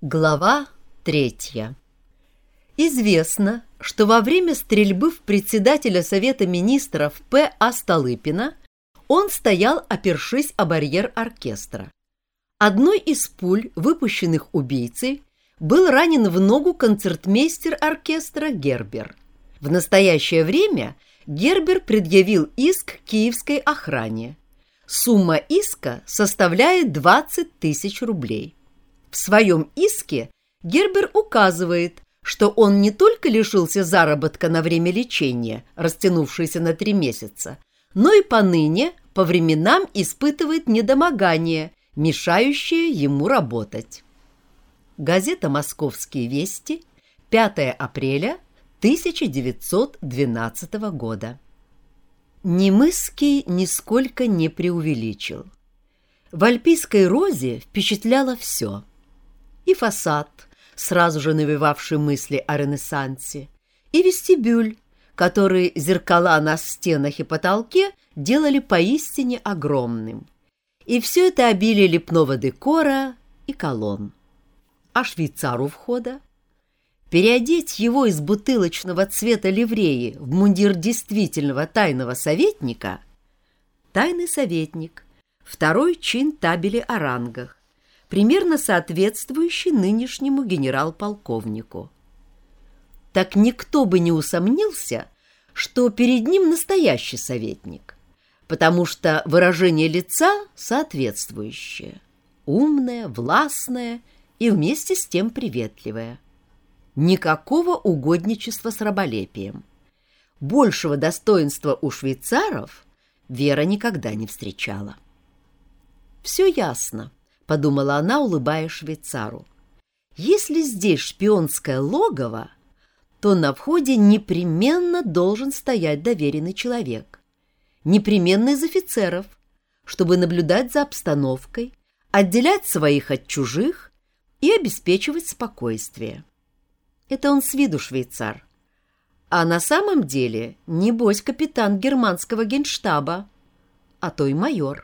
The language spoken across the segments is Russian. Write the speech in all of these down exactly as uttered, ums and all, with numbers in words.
Глава третья. Известно, что во время стрельбы в председателя Совета министров П. А. Столыпина он стоял, опершись о барьер оркестра. Одной из пуль, выпущенных убийцей, был ранен в ногу концертмейстер оркестра Гербер. В настоящее время Гербер предъявил иск киевской охране. Сумма иска составляет двадцать тысяч рублей. В своем иске Гербер указывает, что он не только лишился заработка на время лечения, растянувшееся на три месяца, но и поныне по временам испытывает недомогание, мешающее ему работать. Газета «Московские вести», пятое апреля тысяча девятьсот двенадцатого года. Немыский нисколько не преувеличил. В альпийской розе впечатляло все. И фасад, сразу же навевавший мысли о Ренессансе, и вестибюль, который зеркала на стенах и потолке делали поистине огромным. И все это обилие лепного декора и колонн. А швейцар у входа? Переодеть его из бутылочного цвета ливреи в мундир действительного тайного советника? Тайный советник, второй чин табели о рангах, примерно соответствующий нынешнему генерал-полковнику. Так никто бы не усомнился, что перед ним настоящий советник, потому что выражение лица соответствующее, умное, властное и вместе с тем приветливое. Никакого угодничества с раболепием. Большего достоинства у швейцаров Вера никогда не встречала. «Все ясно», — подумала она, улыбаясь швейцару. «Если здесь шпионское логово, то на входе непременно должен стоять доверенный человек, непременно из офицеров, чтобы наблюдать за обстановкой, отделять своих от чужих и обеспечивать спокойствие. Это он с виду швейцар, а на самом деле, небось, капитан германского генштаба, а то и майор».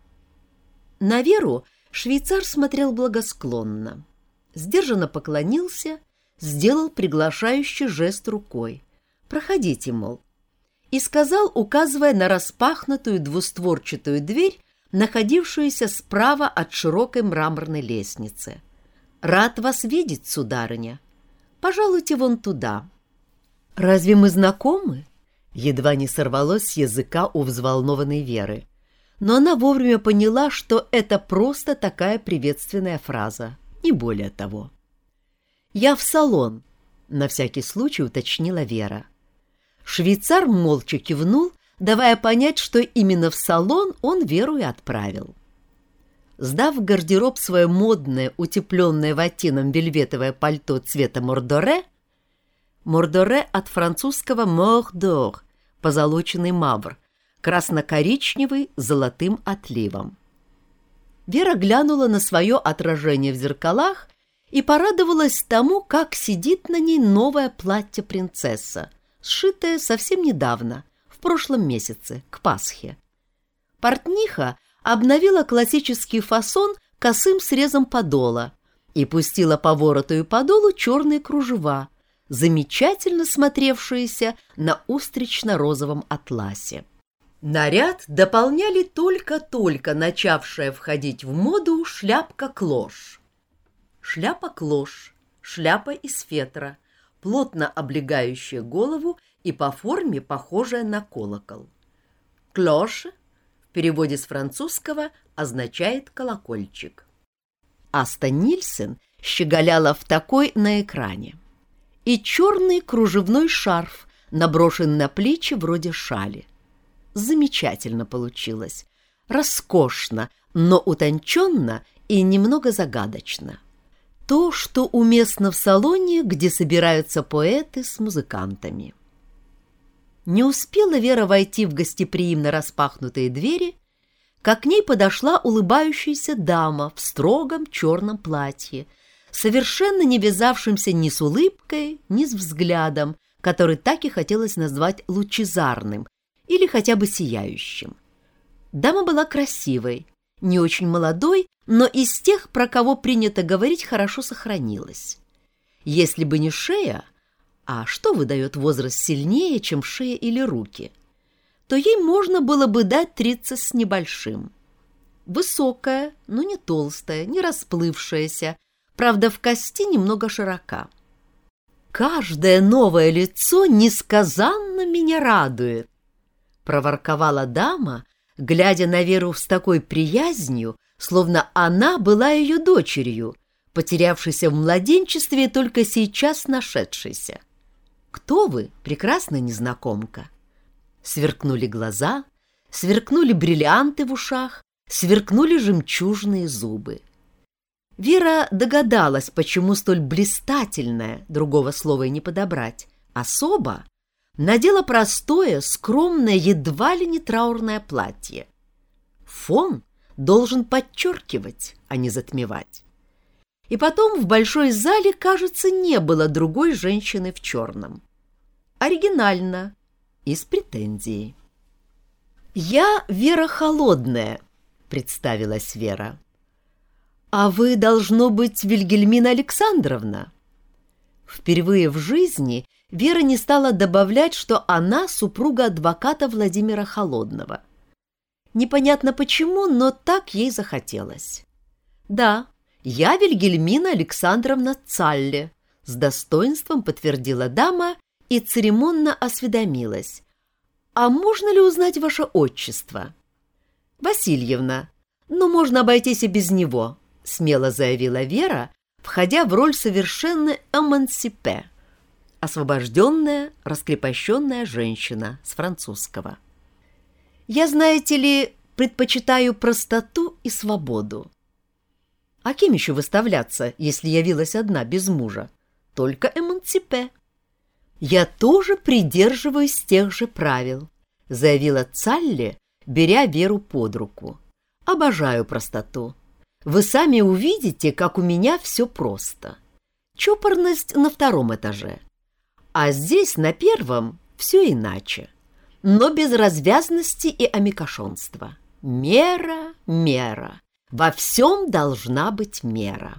На Веру швейцар смотрел благосклонно, сдержанно поклонился, сделал приглашающий жест рукой. «Проходите, мол», и сказал, указывая на распахнутую двустворчатую дверь, находившуюся справа от широкой мраморной лестницы. «Рад вас видеть, сударыня. Пожалуйте вон туда». «Разве мы знакомы?» Едва не сорвалось с языка у взволнованной Веры. Но она вовремя поняла, что это просто такая приветственная фраза, не более того. «Я в салон», — на всякий случай уточнила Вера. Швейцар молча кивнул, давая понять, что именно в салон он Веру и отправил. Сдав в гардероб свое модное, утепленное ватином вельветовое пальто цвета мордоре, мордоре от французского «мордор», позолоченный мавр, красно-коричневый с золотым отливом. Вера глянула на свое отражение в зеркалах и порадовалась тому, как сидит на ней новое платье-принцесса, сшитое совсем недавно, в прошлом месяце, к Пасхе. Портниха обновила классический фасон косым срезом подола и пустила по вороту и подолу черные кружева, замечательно смотревшиеся на устрично-розовом атласе. Наряд дополняли только-только начавшая входить в моду шляпка-клош. Шляпа-клош, шляпа из фетра, плотно облегающая голову и по форме похожая на колокол. Клош в переводе с французского означает колокольчик. Аста Нильсен щеголяла в такой на экране. И черный кружевной шарф, наброшен на плечи вроде шали. Замечательно получилось, роскошно, но утонченно и немного загадочно. То, что уместно в салоне, где собираются поэты с музыкантами. Не успела Вера войти в гостеприимно распахнутые двери, как к ней подошла улыбающаяся дама в строгом черном платье, совершенно не вязавшимся ни с улыбкой, ни с взглядом, который так и хотелось назвать лучезарным, или хотя бы сияющим. Дама была красивой, не очень молодой, но из тех, про кого принято говорить, хорошо сохранилась. Если бы не шея, а что выдает возраст сильнее, чем шея или руки, то ей можно было бы дать тридцать с небольшим. Высокая, но не толстая, не расплывшаяся, правда, в кости немного широка. «Каждое новое лицо несказанно меня радует», — проворковала дама, глядя на Веру с такой приязнью, словно она была ее дочерью, потерявшейся в младенчестве и только сейчас нашедшейся. «Кто вы, прекрасная незнакомка?» Сверкнули глаза, сверкнули бриллианты в ушах, сверкнули жемчужные зубы. Вера догадалась, почему столь блистательная, другого слова и не подобрать, особа надела простое, скромное, едва ли не траурное платье. Фон должен подчеркивать, а не затмевать. И потом в большой зале, кажется, не было другой женщины в черном. Оригинально и с претензией. «Я Вера Холодная», — представилась Вера. «А вы, должно быть, Вильгельмина Александровна?» Впервые в жизни Вера не стала добавлять, что она супруга адвоката Владимира Холодного. Непонятно почему, но так ей захотелось. «Да, я Вильгельмина Александровна Цалле», — с достоинством подтвердила дама и церемонно осведомилась. «А можно ли узнать ваше отчество?» «Васильевна, но можно обойтись и без него», — смело заявила Вера, входя в роль совершенно эмансипе, освобожденная, раскрепощенная женщина с французского. «Я, знаете ли, предпочитаю простоту и свободу». «А кем еще выставляться, если явилась одна без мужа? Только эмансипе». «Я тоже придерживаюсь тех же правил», — заявила Цалле, беря Веру под руку. «Обожаю простоту. Вы сами увидите, как у меня все просто. Чопорность на втором этаже. А здесь, на первом, все иначе. Но без развязности и амикошонства. Мера, мера. Во всем должна быть мера».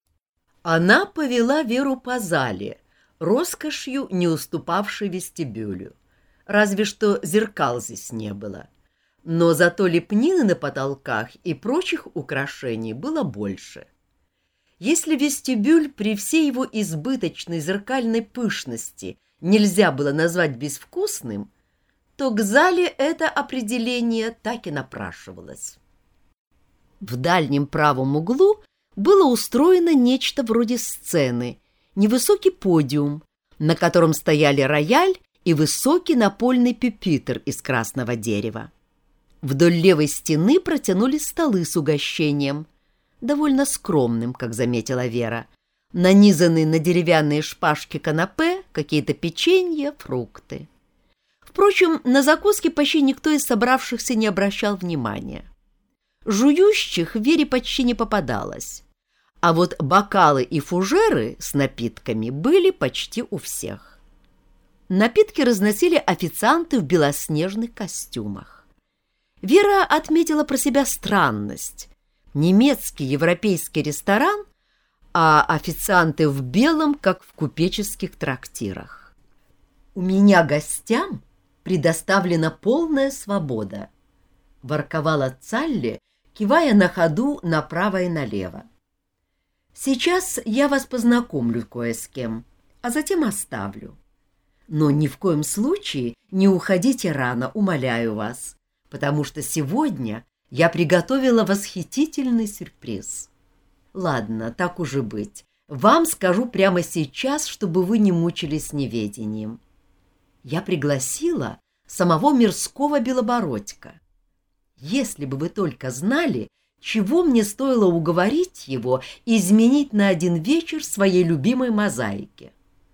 Она повела Веру по зале, роскошью не уступавшей вестибюлю. Разве что зеркал здесь не было. Но зато лепнины на потолках и прочих украшений было больше. Если вестибюль при всей его избыточной зеркальной пышности нельзя было назвать безвкусным, то к зале это определение так и напрашивалось. В дальнем правом углу было устроено нечто вроде сцены, невысокий подиум, на котором стояли рояль и высокий напольный пюпитр из красного дерева. Вдоль левой стены протянулись столы с угощением, довольно скромным, как заметила Вера, нанизанные на деревянные шпажки канапе, какие-то печенья, фрукты. Впрочем, на закуски почти никто из собравшихся не обращал внимания. Жующих Вере почти не попадалось, а вот бокалы и фужеры с напитками были почти у всех. Напитки разносили официанты в белоснежных костюмах. Вера отметила про себя странность. Немецкий европейский ресторан, а официанты в белом, как в купеческих трактирах. «У меня гостям предоставлена полная свобода», — ворковала Цалле, кивая на ходу направо и налево. «Сейчас я вас познакомлю кое с кем, а затем оставлю. Но ни в коем случае не уходите рано, умоляю вас, потому что сегодня я приготовила восхитительный сюрприз. Ладно, так уж и быть. Вам скажу прямо сейчас, чтобы вы не мучились неведением. Я пригласила самого Мирского Белобородька. Если бы вы только знали, чего мне стоило уговорить его изменить на один вечер своей любимой мозаики.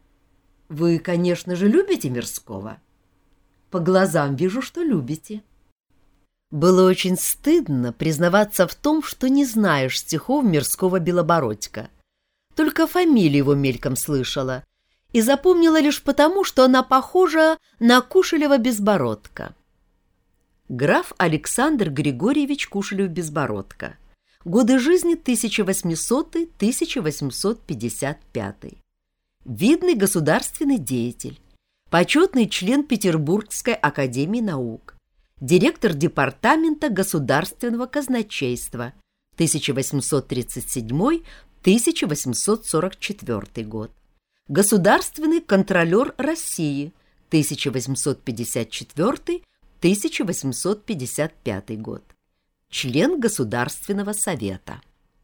Вы, конечно же, любите Мирского? По глазам вижу, что любите». Было очень стыдно признаваться в том, что не знаешь стихов Мирского Белобородька. Только фамилию его мельком слышала и запомнила лишь потому, что она похожа на Кушелева-Безбородка. Граф Александр Григорьевич Кушелев-Безбородко Годы жизни тысяча восьмисотый — тысяча восемьсот пятьдесят пятый. Видный государственный деятель, почетный член Петербургской академии наук, директор департамента государственного казначейства тысяча восемьсот тридцать седьмой — тысяча восемьсот сорок четвёртый год, государственный контролер России тысяча восемьсот пятьдесят четвёртый — тысяча восемьсот пятьдесят пятый год, член Государственного совета.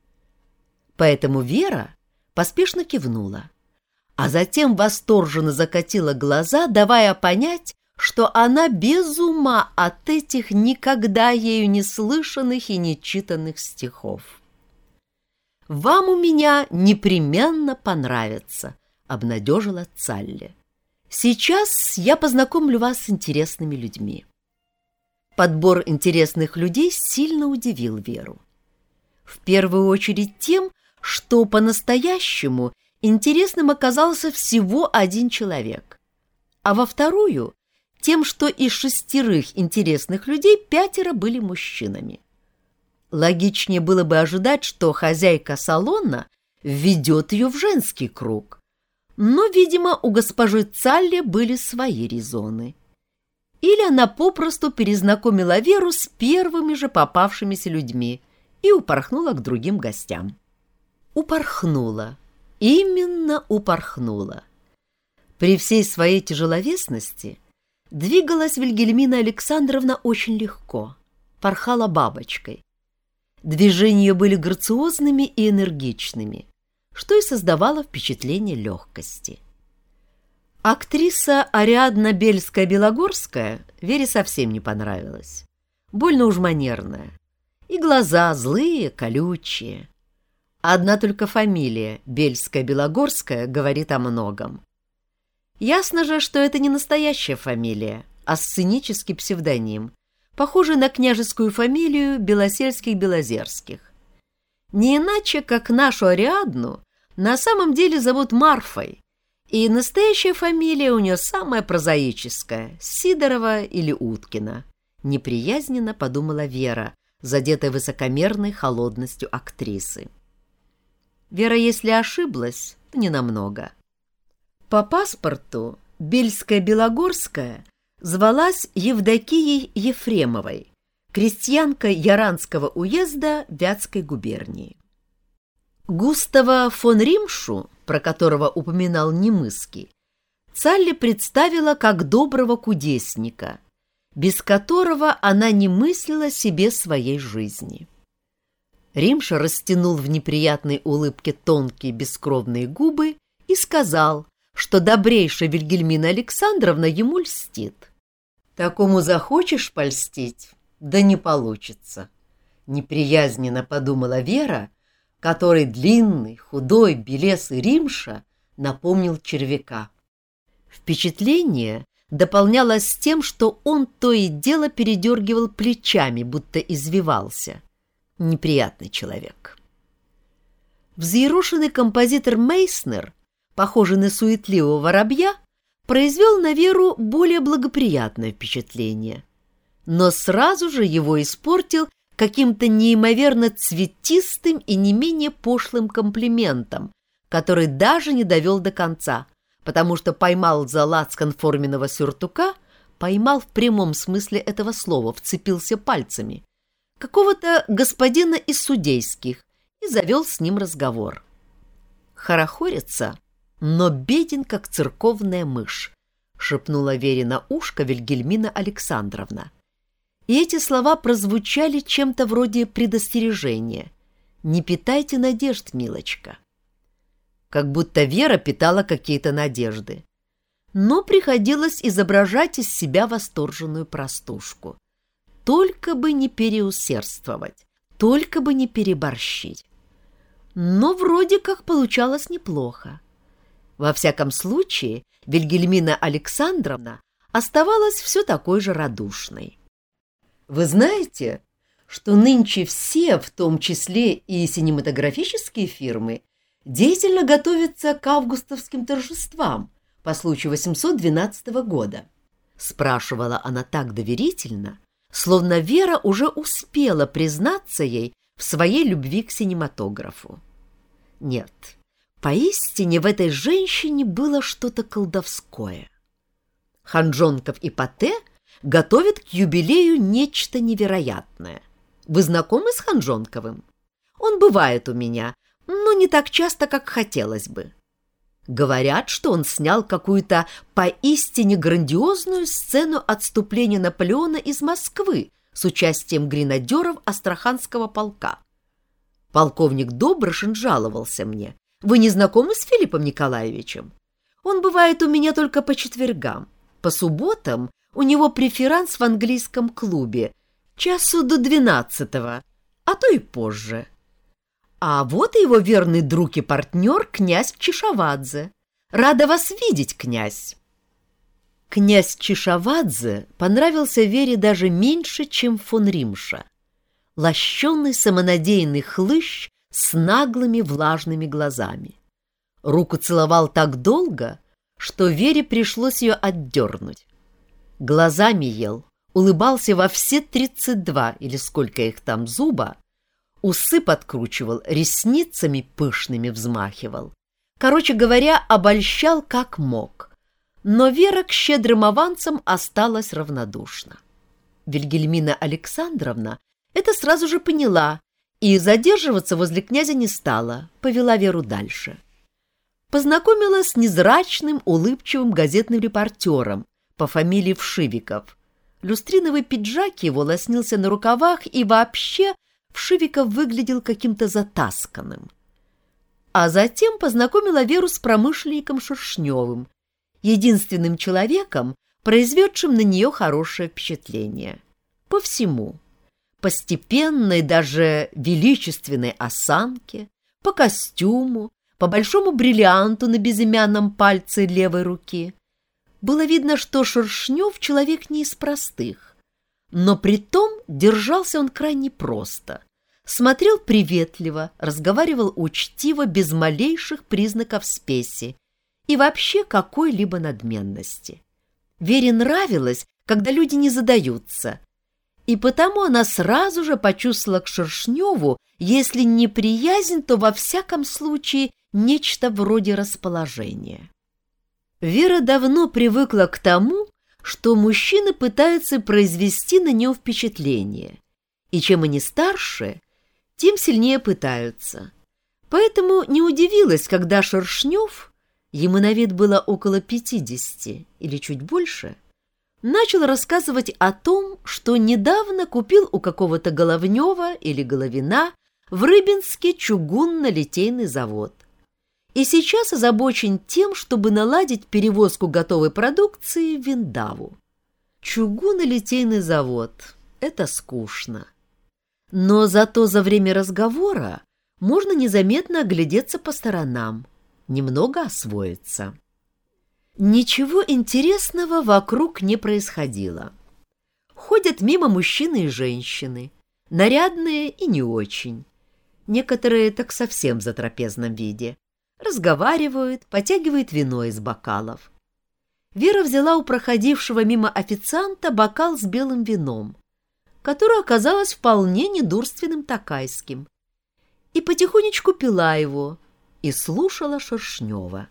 Поэтому Вера поспешно кивнула, а затем восторженно закатила глаза, давая понять, что она без ума от этих никогда ею не слышанных и не читанных стихов. «Вам у меня непременно понравится», — обнадежила Цалли. «Сейчас я познакомлю вас с интересными людьми». Подбор интересных людей сильно удивил Веру. В первую очередь тем, что по-настоящему интересным оказался всего один человек, а во вторую — тем, что из шестерых интересных людей пятеро были мужчинами. Логичнее было бы ожидать, что хозяйка салона введет ее в женский круг, но, видимо, у госпожи Цалли были свои резоны. Или она попросту перезнакомила Веру с первыми же попавшимися людьми и упорхнула к другим гостям. Упорхнула. Именно упорхнула. При всей своей тяжеловесности двигалась Вильгельмина Александровна очень легко, порхала бабочкой. Движения ее были грациозными и энергичными, что и создавало впечатление легкости. Актриса Ариадна Бельская-Белогорская Вере совсем не понравилась. Больно уж манерная. И глаза злые, колючие. Одна только фамилия Бельская-Белогорская говорит о многом. Ясно же, что это не настоящая фамилия, а сценический псевдоним, похожий на княжескую фамилию Белосельских-Белозерских. Не иначе, как нашу Ариадну на самом деле зовут Марфой, и настоящая фамилия у нее самая прозаическая — Сидорова или Уткина. Неприязненно подумала Вера, задетая высокомерной холодностью актрисы. Вера, если ошиблась, то ненамного. По паспорту Бельская-Белогорская звалась Евдокией Ефремовой, крестьянкой Яранского уезда Вятской губернии. Густава фон Римшу, про которого упоминал Немыский, Цалли представила как доброго кудесника, без которого она не мыслила себе своей жизни. Римша растянул в неприятной улыбке тонкие бескровные губы и сказал, что добрейшая Вильгельмина Александровна ему льстит. «Такому захочешь польстить, да не получится», — неприязненно подумала Вера, который длинный, худой, белесый Римша напомнил червяка. Впечатление дополнялось тем, что он то и дело передергивал плечами, будто извивался. Неприятный человек. Взъерошенный композитор Мейснер, похожий на суетливого воробья, произвел на Веру более благоприятное впечатление, но сразу же его испортил каким-то неимоверно цветистым и не менее пошлым комплиментом, который даже не довел до конца, потому что поймал за лацкан форменного сюртука, поймал в прямом смысле этого слова, вцепился пальцами, какого-то господина из судейских и завел с ним разговор. «Хорохорится, но беден, как церковная мышь», — шепнула Вере на ушко Вильгельмина Александровна. И эти слова прозвучали чем-то вроде предостережения. «Не питайте надежд, милочка». Как будто Вера питала какие-то надежды. Но приходилось изображать из себя восторженную простушку. Только бы не переусердствовать, только бы не переборщить. Но вроде как получалось неплохо. Во всяком случае, Вильгельмина Александровна оставалась все такой же радушной. «Вы знаете, что нынче все, в том числе и синематографические фирмы, деятельно готовятся к августовским торжествам по случаю восемьсот двенадцатого года?» — спрашивала она так доверительно, словно Вера уже успела признаться ей в своей любви к кинематографу. Нет, поистине в этой женщине было что-то колдовское. Ханжонков и Патэ готовят к юбилею нечто невероятное. Вы знакомы с Ханжонковым? Он бывает у меня, но не так часто, как хотелось бы. Говорят, что он снял какую-то поистине грандиозную сцену отступления Наполеона из Москвы с участием гренадеров Астраханского полка. Полковник Добрышин жаловался мне. Вы не знакомы с Филиппом Николаевичем? Он бывает у меня только по четвергам. По субботам у него преферанс в английском клубе, часу до двенадцатого, а то и позже. А вот и его верный друг и партнер князь Чишавадзе. Рада вас видеть, князь. Князь Чишавадзе понравился Вере даже меньше, чем фон Римша. Лощеный самонадеянный хлыщ с наглыми влажными глазами. Руку целовал так долго, что Вере пришлось ее отдернуть. Глазами ел, улыбался во все тридцать два или сколько их там зуба, усы подкручивал, ресницами пышными взмахивал. Короче говоря, обольщал как мог. Но Вера к щедрым авансам осталась равнодушна. Вильгельмина Александровна это сразу же поняла и задерживаться возле князя не стала, повела Веру дальше. Познакомилась с незрачным, улыбчивым газетным репортером по фамилии Вшивиков. Люстриновый пиджак его лоснился на рукавах, и вообще Вшивиков выглядел каким-то затасканным. А затем познакомила Веру с промышленником Шершневым, единственным человеком, произведшим на нее хорошее впечатление. По всему. По степенной, даже величественной осанке, по костюму, по большому бриллианту на безымянном пальце левой руки. Было видно, что Шершнев человек не из простых, но притом держался он крайне просто. Смотрел приветливо, разговаривал учтиво, без малейших признаков спеси и вообще какой-либо надменности. Вере нравилось, когда люди не задаются, и потому она сразу же почувствовала к Шершневу, если не приязнь, то во всяком случае нечто вроде расположения. Вера давно привыкла к тому, что мужчины пытаются произвести на нее впечатление, и чем они старше, тем сильнее пытаются. Поэтому не удивилась, когда Шершнев, ему на вид было около пятидесяти или чуть больше, начал рассказывать о том, что недавно купил у какого-то Головнева или Головина в Рыбинске чугунно-литейный завод. И сейчас озабочен тем, чтобы наладить перевозку готовой продукции в Виндаву. Чугунно-литейный завод — это скучно. Но зато за время разговора можно незаметно оглядеться по сторонам, немного освоиться. Ничего интересного вокруг не происходило. Ходят мимо мужчины и женщины, нарядные и не очень. Некоторые так совсем в затрапезном виде. Разговаривают, потягивают вино из бокалов. Вера взяла у проходившего мимо официанта бокал с белым вином, которое оказалось вполне недурственным токайским, и потихонечку пила его и слушала Шершнева.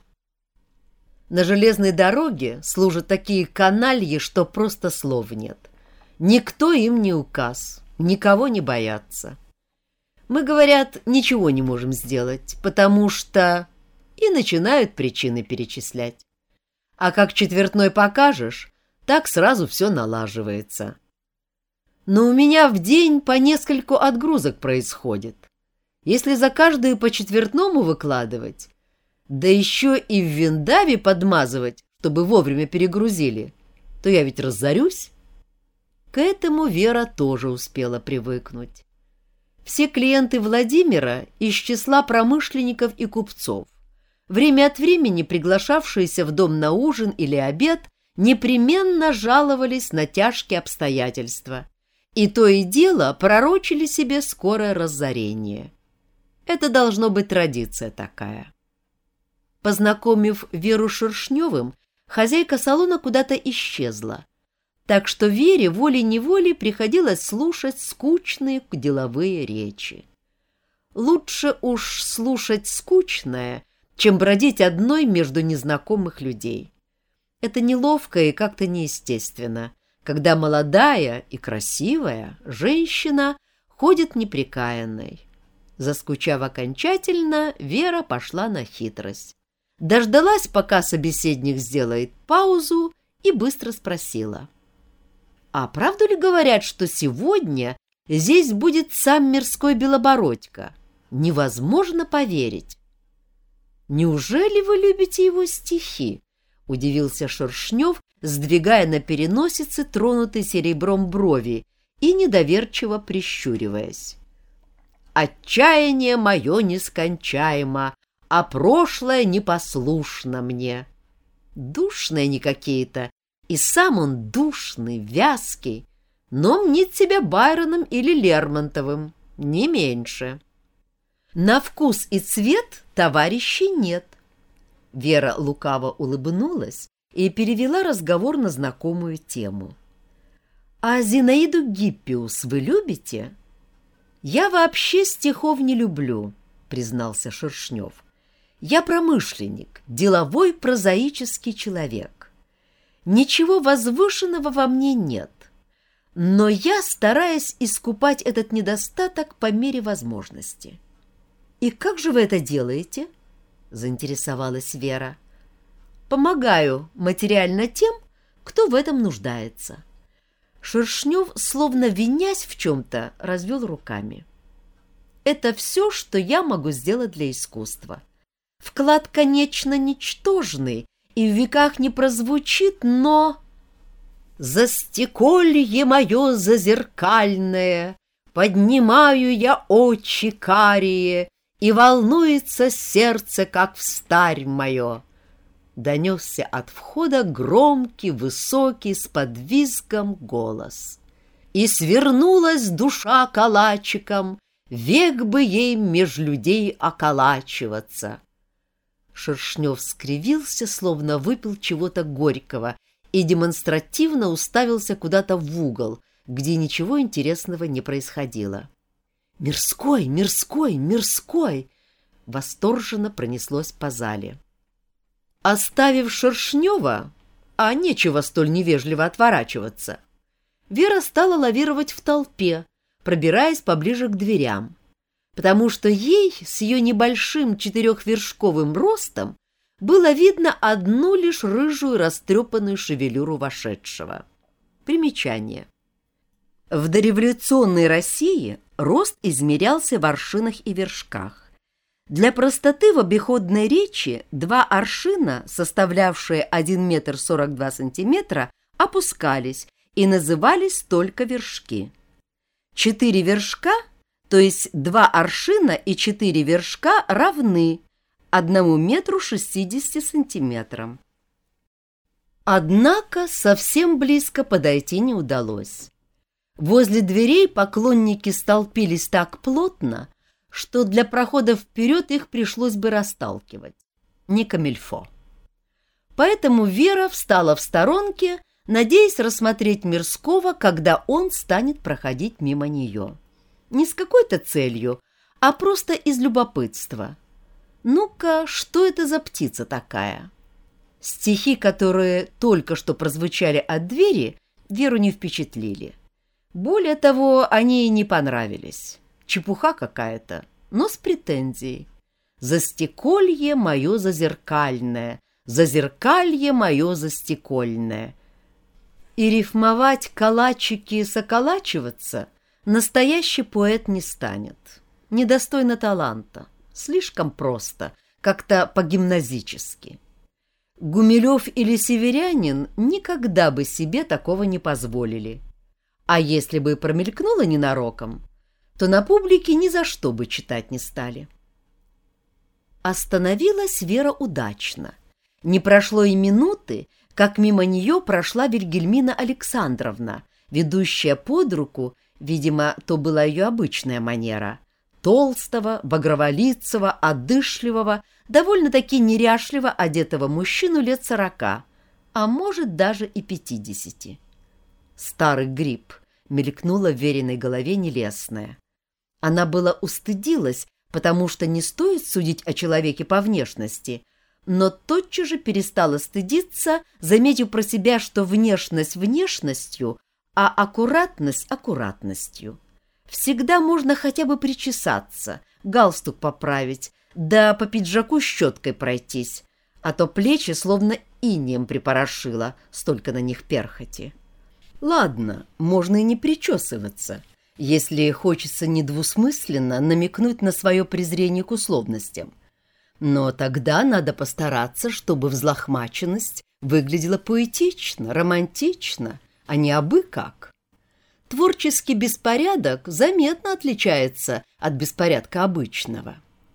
На железной дороге служат такие канальи, что просто слов нет. Никто им не указ, никого не боятся. Мы, говорят, ничего не можем сделать, потому что... И начинают причины перечислять. А как четвертной покажешь, так сразу все налаживается. Но у меня в день по нескольку отгрузок происходит. Если за каждую по четвертному выкладывать, да еще и в Виндаве подмазывать, чтобы вовремя перегрузили, то я ведь разорюсь. К этому Вера тоже успела привыкнуть. Все клиенты Владимира из числа промышленников и купцов, время от времени приглашавшиеся в дом на ужин или обед, непременно жаловались на тяжкие обстоятельства, и то и дело пророчили себе скорое разорение. Это должно быть традиция такая. Познакомив Веру с Шершневым, хозяйка салона куда-то исчезла, так что Вере волей-неволей приходилось слушать скучные деловые речи. Лучше уж слушать скучное, чем бродить одной между незнакомых людей. Это неловко и как-то неестественно, когда молодая и красивая женщина ходит неприкаянной. Заскучав окончательно, Вера пошла на хитрость. Дождалась, пока собеседник сделает паузу, и быстро спросила: «А правду ли говорят, что сегодня здесь будет сам мирской Белобородько? Невозможно поверить». «Неужели вы любите его стихи?» — удивился Шершнев, сдвигая на переносице тронутый серебром брови и недоверчиво прищуриваясь. «Отчаяние мое нескончаемо, а прошлое непослушно мне». Душные они какие-то, и сам он душный, вязкий, но мнит себя Байроном или Лермонтовым, не меньше. На вкус и цвет товарищей нет. Вера лукаво улыбнулась и перевела разговор на знакомую тему. «А Зинаиду Гиппиус вы любите?» «Я вообще стихов не люблю», — признался Шершнев. «Я промышленник, деловой прозаический человек. Ничего возвышенного во мне нет, но я стараюсь искупать этот недостаток по мере возможности». «И как же вы это делаете?» — заинтересовалась Вера. «Помогаю материально тем, кто в этом нуждается». Шершнев, словно винясь в чем-то, развел руками. «Это все, что я могу сделать для искусства. Вклад, конечно, ничтожный и в веках не прозвучит, но...» «Застеколье мое зазеркальное, поднимаю я очи карие, и волнуется сердце, как встарь мое». Донесся от входа громкий, высокий, с подвизгом голос. И свернулась душа калачиком, век бы ей меж людей околачиваться. Шершнев скривился, словно выпил чего-то горького, и демонстративно уставился куда-то в угол, где ничего интересного не происходило. «Мирской, Мирской, Мирской!» Восторженно пронеслось по зале. Оставив Шершнева, а нечего столь невежливо отворачиваться, Вера стала лавировать в толпе, пробираясь поближе к дверям, потому что ей с ее небольшим четырехвершковым ростом было видно одну лишь рыжую растрепанную шевелюру вошедшего. Примечание. В дореволюционной России рост измерялся в аршинах и вершках. Для простоты в обиходной речи два аршина, составлявшие один метр сорок два сантиметра, опускались и назывались только вершки. Четыре вершка, то есть два аршина и четыре вершка, равны одному метру шестидесяти сантиметрам. Однако совсем близко подойти не удалось. Возле дверей поклонники столпились так плотно, что для прохода вперед их пришлось бы расталкивать. Не камильфо. Поэтому Вера встала в сторонке, надеясь рассмотреть Мирского, когда он станет проходить мимо нее. Не с какой-то целью, а просто из любопытства. Ну-ка, что это за птица такая? Стихи, которые только что прозвучали от двери, Веру не впечатлили. Более того, они ей не понравились. Чепуха какая-то, но с претензией. «Застеколье мое зазеркальное, зазеркалье мое застекольное». И рифмовать калачики соколачиваться настоящий поэт не станет. Недостойно таланта, слишком просто, как-то по-гимназически. Гумилев или северянин никогда бы себе такого не позволили. А если бы промелькнуло ненароком, то на публике ни за что бы читать не стали. Остановилась Вера удачно. Не прошло и минуты, как мимо нее прошла Вильгельмина Александровна, ведущая под руку, видимо, то была ее обычная манера, толстого, багроволицего, одышливого, довольно-таки неряшливо одетого мужчину лет сорока, а может даже и пятидесяти. Старый гриб, мелькнула в Вериной голове нелестное. Она была устыдилась, потому что не стоит судить о человеке по внешности, но тотчас же перестала стыдиться, заметив про себя, что внешность внешностью, а аккуратность аккуратностью. Всегда можно хотя бы причесаться, галстук поправить, да по пиджаку щеткой пройтись, а то плечи словно инеем припорошило, столько на них перхоти. Ладно, можно и не причесываться, если хочется недвусмысленно намекнуть на свое презрение к условностям. Но тогда надо постараться, чтобы взлохмаченность выглядела поэтично, романтично, а не абы как. Творческий беспорядок заметно отличается от беспорядка обычного.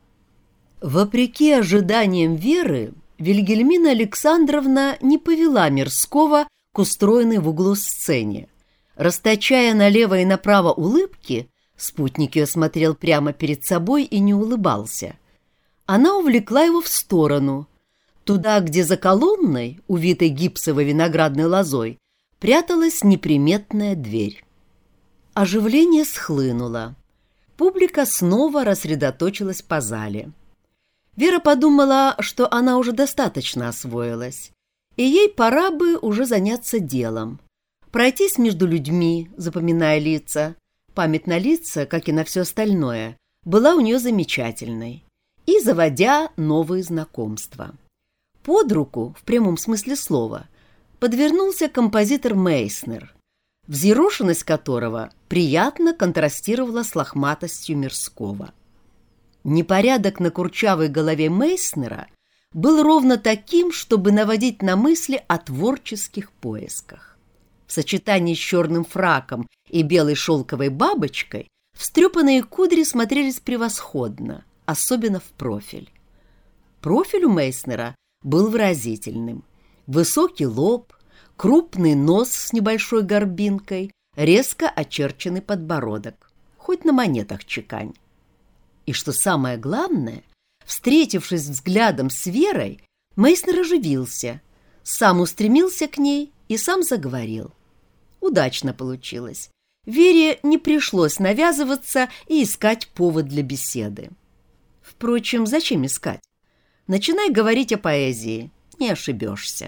Вопреки ожиданиям Веры, Вильгельмина Александровна не повела Мирского к устроенной в углу сцене. Расточая налево и направо улыбки, спутник ее смотрел прямо перед собой и не улыбался. Она увлекла его в сторону, туда, где за колонной, увитой гипсовой виноградной лозой, пряталась неприметная дверь. Оживление схлынуло. Публика снова рассредоточилась по зале. Вера подумала, что она уже достаточно освоилась, и ей пора бы уже заняться делом. Пройтись между людьми, запоминая лица. Память на лица, как и на все остальное, была у нее замечательной. И заводя новые знакомства. Под руку, в прямом смысле слова, подвернулся композитор Мейснер, взъерошенность которого приятно контрастировала с лохматостью Мирского. Непорядок на курчавой голове Мейснера был ровно таким, чтобы наводить на мысли о творческих поисках. В сочетании с черным фраком и белой шелковой бабочкой встрепанные кудри смотрелись превосходно, особенно в профиль. Профиль у Мейснера был выразительным. Высокий лоб, крупный нос с небольшой горбинкой, резко очерченный подбородок. Хоть на монетах чекань. И что самое главное, встретившись взглядом с Верой, Мейснер оживился, сам устремился к ней и сам заговорил. Удачно получилось. Вере не пришлось навязываться и искать повод для беседы. Впрочем, зачем искать? Начинай говорить о поэзии, не ошибешься.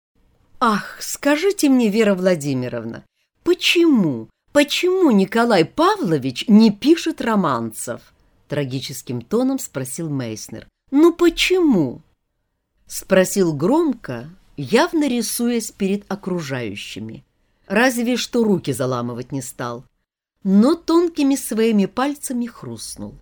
Ах, скажите мне, Вера Владимировна, почему, почему Николай Павлович не пишет романсов? Трагическим тоном спросил Мейснер. Ну почему? Спросил громко, явно рисуясь перед окружающими. Разве что руки заламывать не стал, но тонкими своими пальцами хрустнул.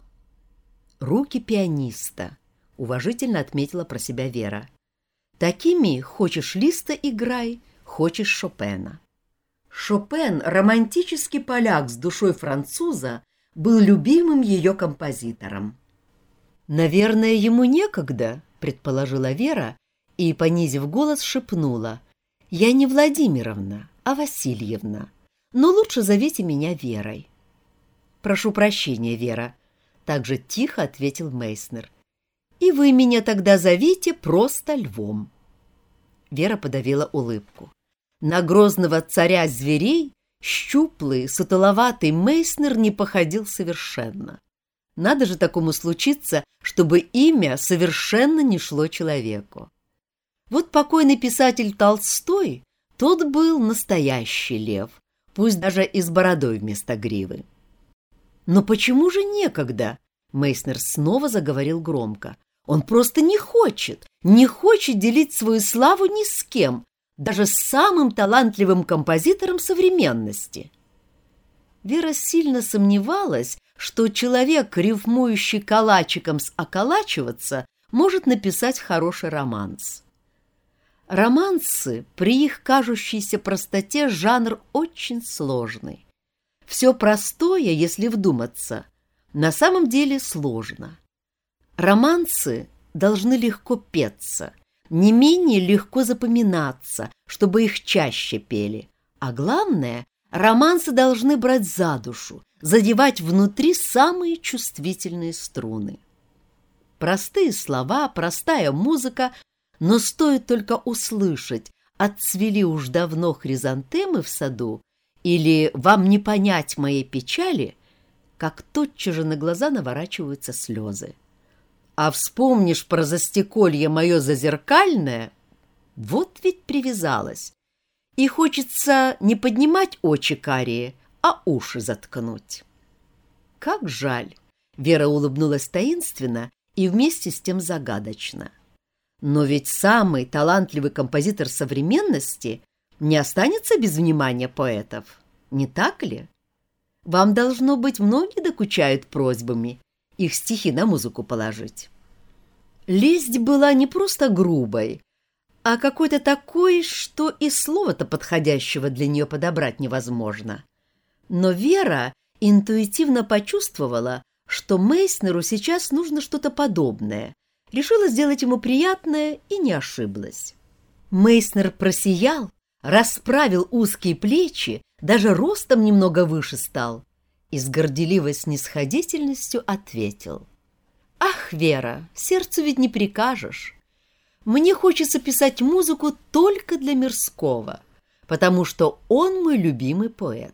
Руки пианиста, уважительно отметила про себя Вера. Такими хочешь Листа играй, хочешь Шопена. Шопен, романтический поляк с душой француза, был любимым ее композитором. «Наверное, ему некогда», — предположила Вера и, понизив голос, шепнула. «Я не Владимировна, а Васильевна, но лучше зовите меня Верой». «Прошу прощения, Вера», — также тихо ответил Мейснер. «И вы меня тогда зовите просто Львом». Вера подавила улыбку. На грозного царя зверей щуплый, сутуловатый Мейснер не походил совершенно. Надо же такому случиться, чтобы имя совершенно не шло человеку. Вот покойный писатель Толстой, тот был настоящий лев, пусть даже и с бородой вместо гривы. «Но почему же некогда?» Мейснер снова заговорил громко. «Он просто не хочет, не хочет делить свою славу ни с кем, даже с самым талантливым композитором современности». Вера сильно сомневалась, что человек, рифмующий калачиком с «околачиваться», может написать хороший романс. Романсы, при их кажущейся простоте, жанр очень сложный. Все простое, если вдуматься, на самом деле сложно. Романсы должны легко петься, не менее легко запоминаться, чтобы их чаще пели. А главное, романсы должны брать за душу, задевать внутри самые чувствительные струны. Простые слова, простая музыка, но стоит только услышать «отцвели уж давно хризантемы в саду» или «вам не понять моей печали», как тотчас же на глаза наворачиваются слезы. А вспомнишь про застеколье мое зазеркальное, вот ведь привязалась. И хочется не поднимать очи карие, а уши заткнуть. Как жаль! Вера улыбнулась таинственно и вместе с тем загадочно. Но ведь самый талантливый композитор современности не останется без внимания поэтов, не так ли? Вам, должно быть, многие докучают просьбами их стихи на музыку положить. Лесть была не просто грубой, а какой-то такой, что и слова-то подходящего для нее подобрать невозможно. Но Вера интуитивно почувствовала, что Мейснеру сейчас нужно что-то подобное, решила сделать ему приятное и не ошиблась. Мейснер просиял, расправил узкие плечи, даже ростом немного выше стал и с горделивой снисходительностью ответил: «Ах, Вера, сердцу ведь не прикажешь. Мне хочется писать музыку только для Мирского, потому что он мой любимый поэт.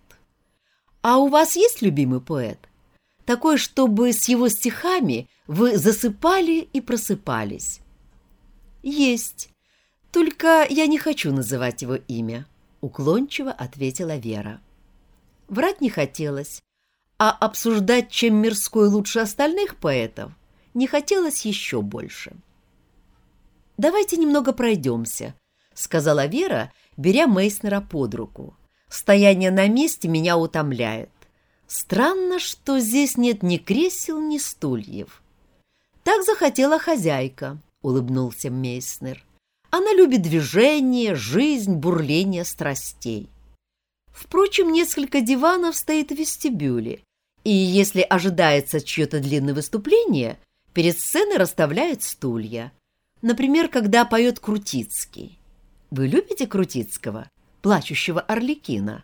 А у вас есть любимый поэт? Такой, чтобы с его стихами вы засыпали и просыпались?» «Есть, только я не хочу называть его имя», — уклончиво ответила Вера. Врать не хотелось, а обсуждать, чем Мирской лучше остальных поэтов, не хотелось еще больше. «Давайте немного пройдемся», — сказала Вера, беря Мейснера под руку. «Стояние на месте меня утомляет. Странно, что здесь нет ни кресел, ни стульев». «Так захотела хозяйка», — улыбнулся Мейснер. «Она любит движение, жизнь, бурление страстей. Впрочем, несколько диванов стоит в вестибюле, и если ожидается чье-то длинное выступление, перед сценой расставляют стулья. Например, когда поет Крутицкий. Вы любите Крутицкого, плачущего Арлекина?»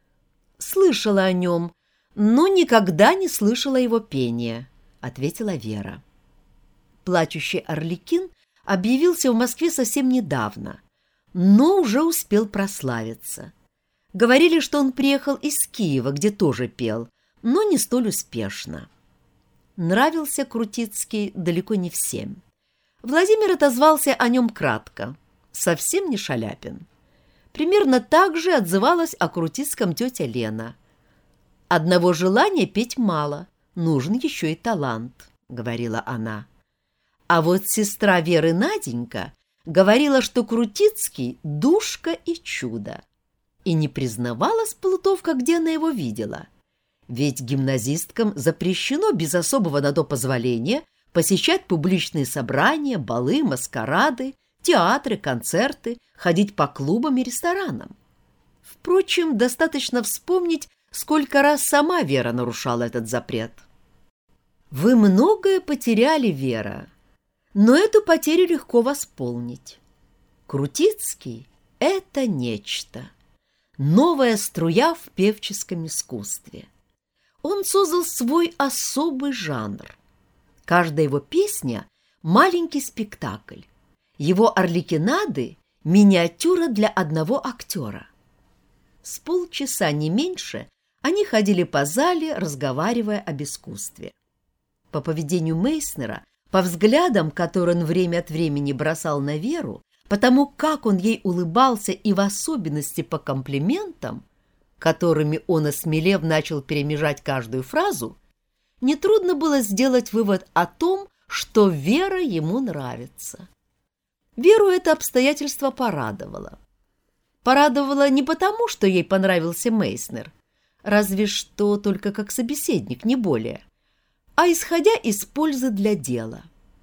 «Слышала о нем, но никогда не слышала его пения», — ответила Вера. Плачущий Арлекин объявился в Москве совсем недавно, но уже успел прославиться. Говорили, что он приехал из Киева, где тоже пел, но не столь успешно. Нравился Крутицкий далеко не всем. Владимир отозвался о нем кратко, совсем не Шаляпин. Примерно так же отзывалась о Крутицком тетя Лена. «Одного желания петь мало, нужен еще и талант», — говорила она. А вот сестра Веры Наденька говорила, что Крутицкий — душка и чудо, и не признавалась Плутовка, где она его видела. Ведь гимназисткам запрещено без особого на то позволения посещать публичные собрания, балы, маскарады, театры, концерты, ходить по клубам и ресторанам. Впрочем, достаточно вспомнить, сколько раз сама Вера нарушала этот запрет. «Вы многое потеряли, Вера, но эту потерю легко восполнить. Крутицкий — это нечто, новая струя в певческом искусстве. Он создал свой особый жанр. Каждая его песня — маленький спектакль. Его орликинады — миниатюра для одного актера. С полчаса, не меньше, они ходили по зале, разговаривая об искусстве. По поведению Мейснера, по взглядам, которые он время от времени бросал на Веру, потому как он ей улыбался и в особенности по комплиментам, которыми он, осмелев, начал перемежать каждую фразу, нетрудно было сделать вывод о том, что Вера ему нравится. Веру это обстоятельство порадовало. Порадовало не потому, что ей понравился Мейснер, разве что только как собеседник, не более, а исходя из пользы для дела.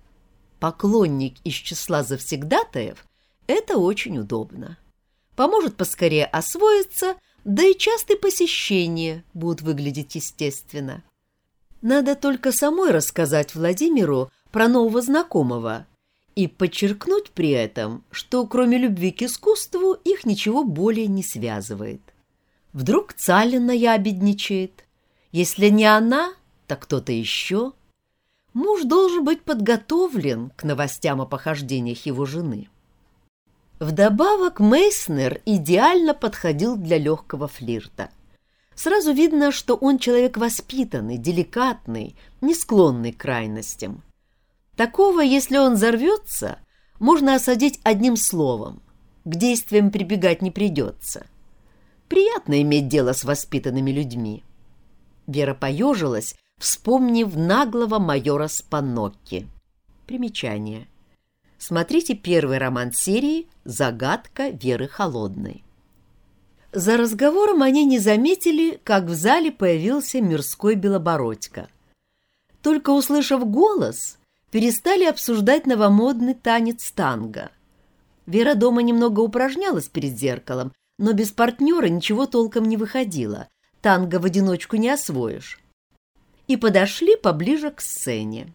Поклонник из числа завсегдатаев — это очень удобно. Поможет поскорее освоиться, да и частые посещения будут выглядеть естественно. Надо только самой рассказать Владимиру про нового знакомого и подчеркнуть при этом, что кроме любви к искусству их ничего более не связывает. Вдруг Цалина ябедничает. Если не она, так кто-то еще. Муж должен быть подготовлен к новостям о похождениях его жены. Вдобавок Мейснер идеально подходил для легкого флирта. Сразу видно, что он человек воспитанный, деликатный, не склонный к крайностям. Такого, если он взорвется, можно осадить одним словом. К действиям прибегать не придется. Приятно иметь дело с воспитанными людьми. Вера поежилась, вспомнив наглого майора Спанокки. Примечание. Смотрите первый роман серии «Загадка Веры Холодной». За разговором они не заметили, как в зале появился Мирской Белобородько. Только услышав голос, перестали обсуждать новомодный танец танго. Вера дома немного упражнялась перед зеркалом, но без партнера ничего толком не выходило, танго в одиночку не освоишь. И подошли поближе к сцене.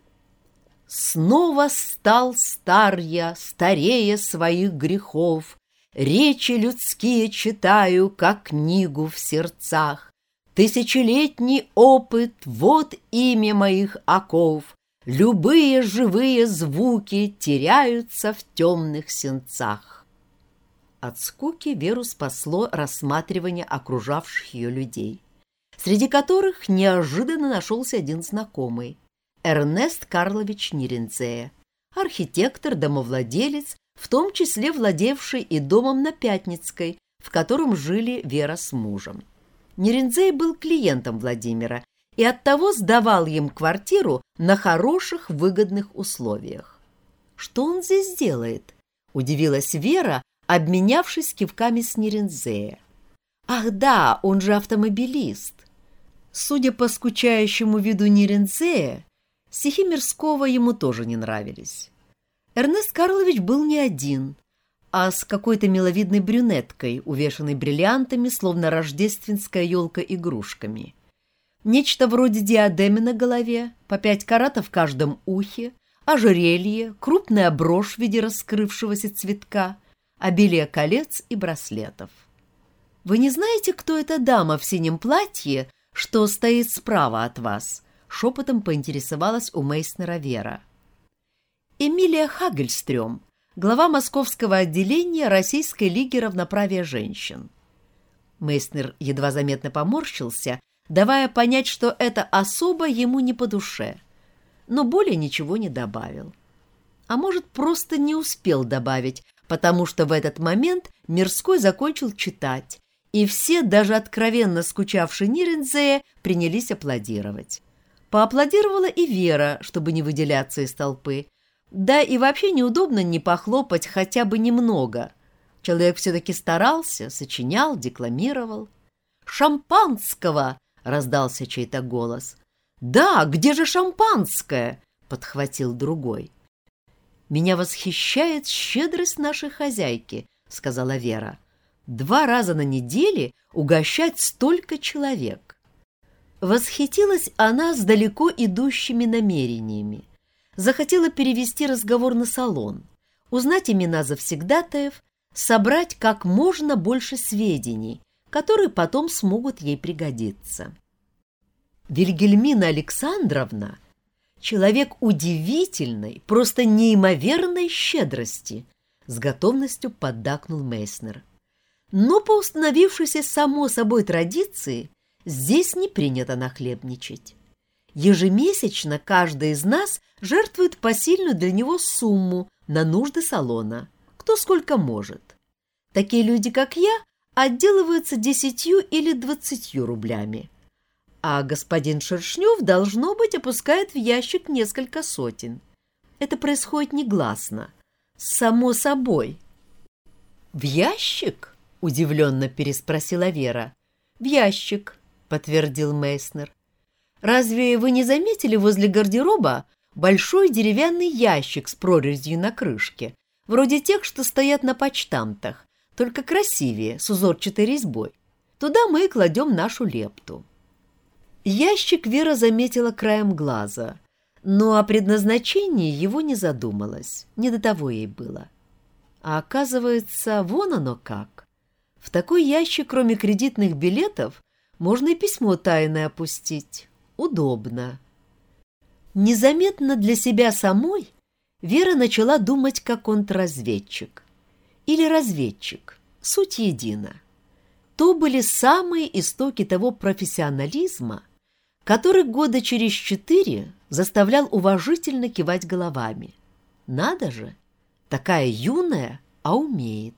«Снова стал стар я, старее своих грехов, речи людские читаю, как книгу в сердцах. Тысячелетний опыт, вот имя моих оков, любые живые звуки теряются в темных сенцах». От скуки Веру спасло рассматривание окружавших ее людей, среди которых неожиданно нашелся один знакомый — Эрнест Карлович Неринцея, архитектор-домовладелец, в том числе владевший и домом на Пятницкой, в котором жили Вера с мужем. Неринцей был клиентом Владимира и оттого сдавал им квартиру на хороших выгодных условиях. «Что он здесь делает?» — удивилась Вера, обменявшись кивками с Неринцея. «Ах да, он же автомобилист». Судя по скучающему виду Неринцея, стихи Мирского ему тоже не нравились. Эрнест Карлович был не один, а с какой-то миловидной брюнеткой, увешанной бриллиантами, словно рождественская елка игрушками. Нечто вроде диадемы на голове, по пять каратов в каждом ухе, ожерелье, крупная брошь в виде раскрывшегося цветка, обилие колец и браслетов. «Вы не знаете, кто эта дама в синем платье, что стоит справа от вас?» — шепотом поинтересовалась у Мейснера Вера. Эмилия Хагельстрём, глава московского отделения Российской лиги равноправия женщин. Мейснер едва заметно поморщился, давая понять, что эта особа ему не по душе, но более ничего не добавил. А может, просто не успел добавить, потому что в этот момент Мирской закончил читать, и все, даже откровенно скучавшие Неринцея, принялись аплодировать. Поаплодировала и Вера, чтобы не выделяться из толпы. Да и вообще неудобно не похлопать хотя бы немного. Человек все-таки старался, сочинял, декламировал. «Шампанского!» — раздался чей-то голос. «Да, где же шампанское?» — подхватил другой. «Меня восхищает щедрость нашей хозяйки», — сказала Вера. «Два раза на неделе угощать столько человек». Восхитилась она с далеко идущими намерениями. Захотела перевести разговор на салон, узнать имена завсегдатаев, собрать как можно больше сведений, которые потом смогут ей пригодиться. Вильгельмина Александровна — человек удивительной, просто неимоверной щедрости, с готовностью поддакнул Мейснер. Но по установившейся само собой традиции здесь не принято нахлебничать. Ежемесячно каждый из нас жертвует посильную для него сумму на нужды салона, кто сколько может. Такие люди, как я, отделываются десятью или двадцатью рублями. А господин Шершнев, должно быть, опускает в ящик несколько сотен. Это происходит негласно, само собой. «В ящик?» — удивленно переспросила Вера. «В ящик», — подтвердил Мейснер. «Разве вы не заметили возле гардероба большой деревянный ящик с прорезью на крышке, вроде тех, что стоят на почтамтах, только красивее, с узорчатой резьбой? Туда мы и кладем нашу лепту». Ящик Вера заметила краем глаза, но о предназначении его не задумалась, не до того ей было. А оказывается, вон оно как. В такой ящик, кроме кредитных билетов, можно и письмо тайное опустить. Удобно. Незаметно для себя самой Вера начала думать как контрразведчик. Или разведчик. Суть едина. то были самые истоки того профессионализма, который года через четыре заставлял уважительно кивать головами. Надо же, такая юная, а умеет.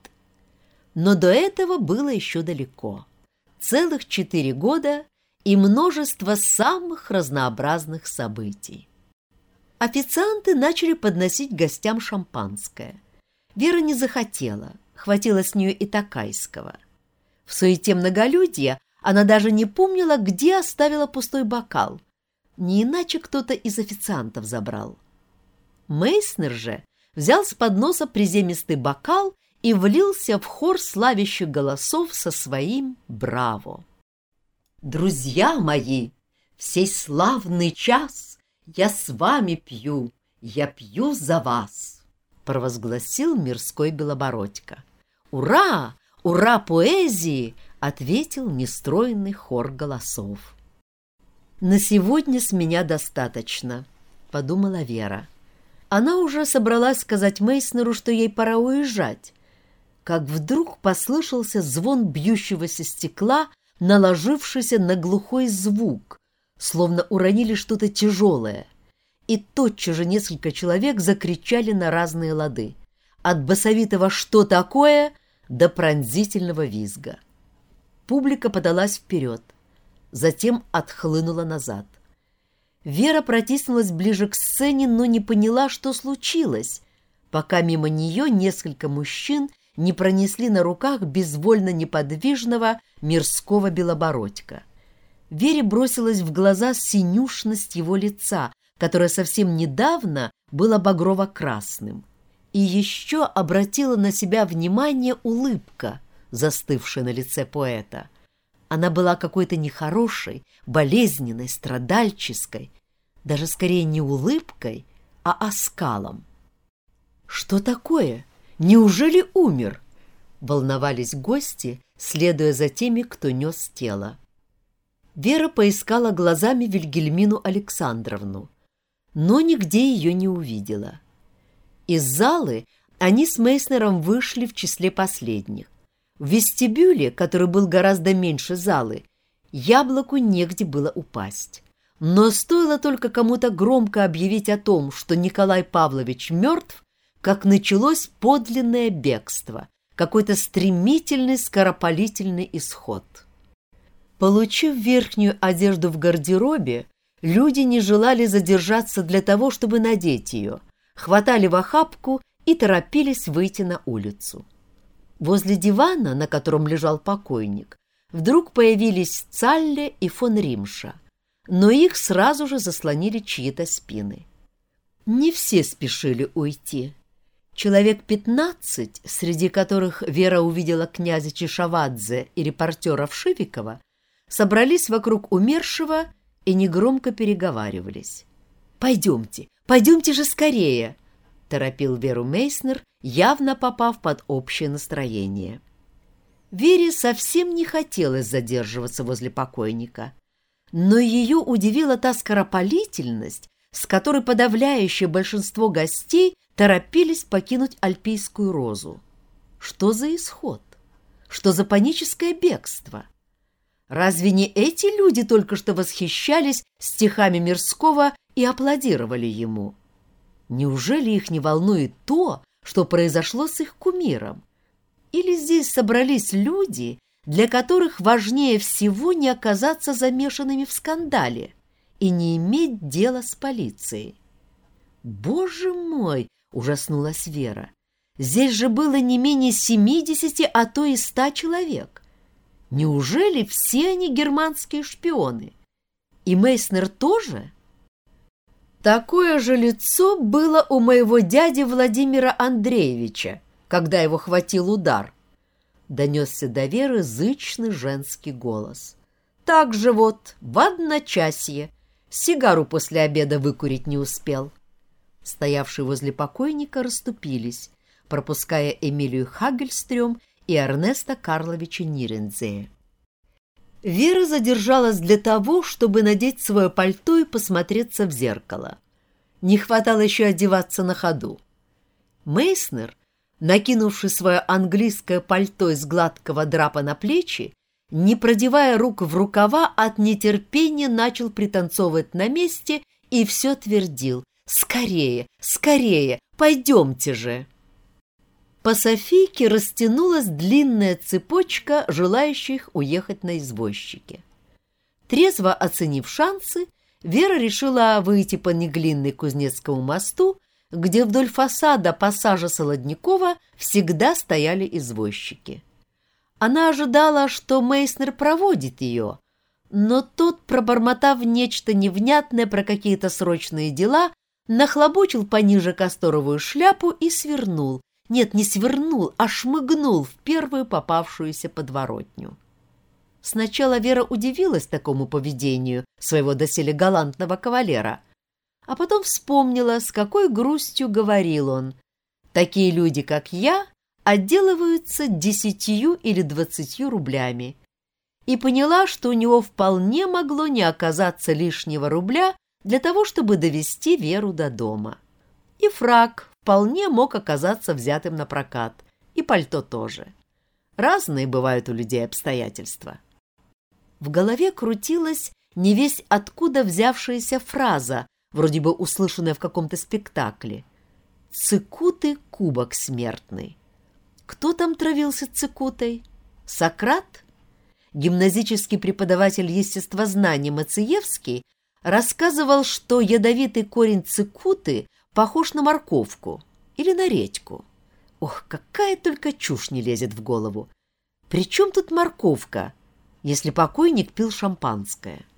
Но до этого было еще далеко. Целых четыре года и множество самых разнообразных событий. Официанты начали подносить гостям шампанское. Вера не захотела, хватило с нее и токайского. В суете многолюдья она даже не помнила, где оставила пустой бокал. Не иначе кто-то из официантов забрал. Мейснер же взял с подноса приземистый бокал и влился в хор славящих голосов со своим «Браво!». «Друзья мои, в сей славный час я с вами пью, я пью за вас!» — провозгласил мирской Белобородько. «Ура! Ура поэзии!» — ответил нестройный хор голосов. «На сегодня с меня достаточно», — подумала Вера. Она уже собралась сказать Мейснеру, что ей пора уезжать, как вдруг послышался звон бьющегося стекла, наложившийся на глухой звук, словно уронили что-то тяжелое, и тотчас же несколько человек закричали на разные лады, от басовитого «что такое?» до пронзительного визга. Публика подалась вперед, затем отхлынула назад. Вера протиснулась ближе к сцене, но не поняла, что случилось, пока мимо нее несколько мужчин не пронесли на руках безвольно неподвижного мирского Белобородька. Вере бросилась в глаза синюшность его лица, которое совсем недавно было багрово-красным. И еще обратила на себя внимание улыбка, застывшая на лице поэта. Она была какой-то нехорошей, болезненной, страдальческой, даже скорее не улыбкой, а оскалом. «Что такое? Неужели умер?» — волновались гости, следуя за теми, кто нес тело. Вера поискала глазами Вильгельмину Александровну, но нигде ее не увидела. Из залы они с Мейснером вышли в числе последних. В вестибюле, который был гораздо меньше залы, Яблоку негде было упасть. Но стоило только кому-то громко объявить о том, что Николай Павлович мертв, как началось подлинное бегство, какой-то стремительный скоропалительный исход. Получив верхнюю одежду в гардеробе, люди не желали задержаться для того, чтобы надеть ее, хватали в охапку и торопились выйти на улицу. Возле дивана, на котором лежал покойник, вдруг появились Цалле и фон Римша, но их сразу же заслонили чьи-то спины. Не все спешили уйти. Человек пятнадцать, среди которых Вера увидела князя Чешавадзе и репортера Вшивикова, собрались вокруг умершего и негромко переговаривались. «Пойдемте, пойдемте же скорее!» — торопил Веру Мейснер, явно попав под общее настроение. Вере совсем не хотелось задерживаться возле покойника, но ее удивила та скоропалительность, с которой подавляющее большинство гостей торопились покинуть Альпийскую розу. Что за исход? Что за паническое бегство? Разве не эти люди только что восхищались стихами Мирского и аплодировали ему? Неужели их не волнует то, что произошло с их кумиром? Или здесь собрались люди, для которых важнее всего не оказаться замешанными в скандале и не иметь дела с полицией? «Боже мой!» — ужаснулась Вера. «Здесь же было не менее семидесяти, а то и ста человек. Неужели все они германские шпионы? И Мейснер тоже?» Такое же лицо было у моего дяди Владимира Андреевича, когда его хватил удар. Донесся до Веры зычный женский голос. Так же вот, в одночасье, сигару после обеда выкурить не успел. Стоявшие возле покойника расступились, пропуская Эмилию Хагельстрём и Эрнеста Карловича Нирензея. Вера задержалась для того, чтобы надеть свое пальто и посмотреться в зеркало. Не хватало еще одеваться на ходу. Мейснер, накинувший свое английское пальто из гладкого драпа на плечи, не продевая рук в рукава, от нетерпения начал пританцовывать на месте и все твердил: «Скорее, скорее, пойдемте же!» По Софийке растянулась длинная цепочка желающих уехать на извозчике. Трезво оценив шансы, Вера решила выйти по Неглинной к Кузнецкому мосту, где вдоль фасада пассажа Солодникова всегда стояли извозчики. Она ожидала, что Мейснер проводит ее, но тот, пробормотав нечто невнятное про какие-то срочные дела, нахлобучил пониже касторовую шляпу и свернул. Нет, не свернул, а шмыгнул в первую попавшуюся подворотню. Сначала Вера удивилась такому поведению своего доселе галантного кавалера, а потом вспомнила, с какой грустью говорил он: «Такие люди, как я, отделываются десятью или двадцатью рублями», и поняла, что у него вполне могло не оказаться лишнего рубля для того, чтобы довести Веру до дома. И фрак вполне мог оказаться взятым на прокат, и пальто тоже. Разные бывают у людей обстоятельства. В голове крутилась невесть откуда взявшаяся фраза, вроде бы услышанная в каком-то спектакле: «Цикуты — кубок смертный». Кто там травился цикутой? Сократ? Гимназический преподаватель естествознания Мациевский рассказывал, что ядовитый корень цикуты похож на морковку или на редьку. Ох, какая только чушь не лезет в голову! При чем тут морковка, если покойник пил шампанское?